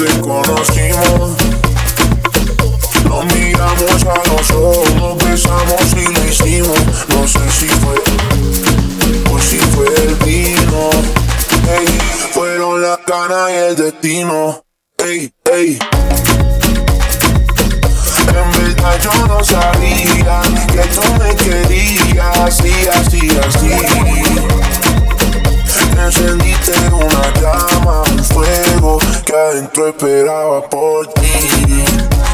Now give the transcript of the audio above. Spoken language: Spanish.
conocimos. Nos miramos a los ojos, nos besamos y lo hicimos. No sé si fue o si fue el vino. Ey, fueron las ganas y el destino. Ey, ey. En verdad yo no sabía que tú me querías así, así, así. Encendiste una llama, un fuego que adentro esperaba por ti.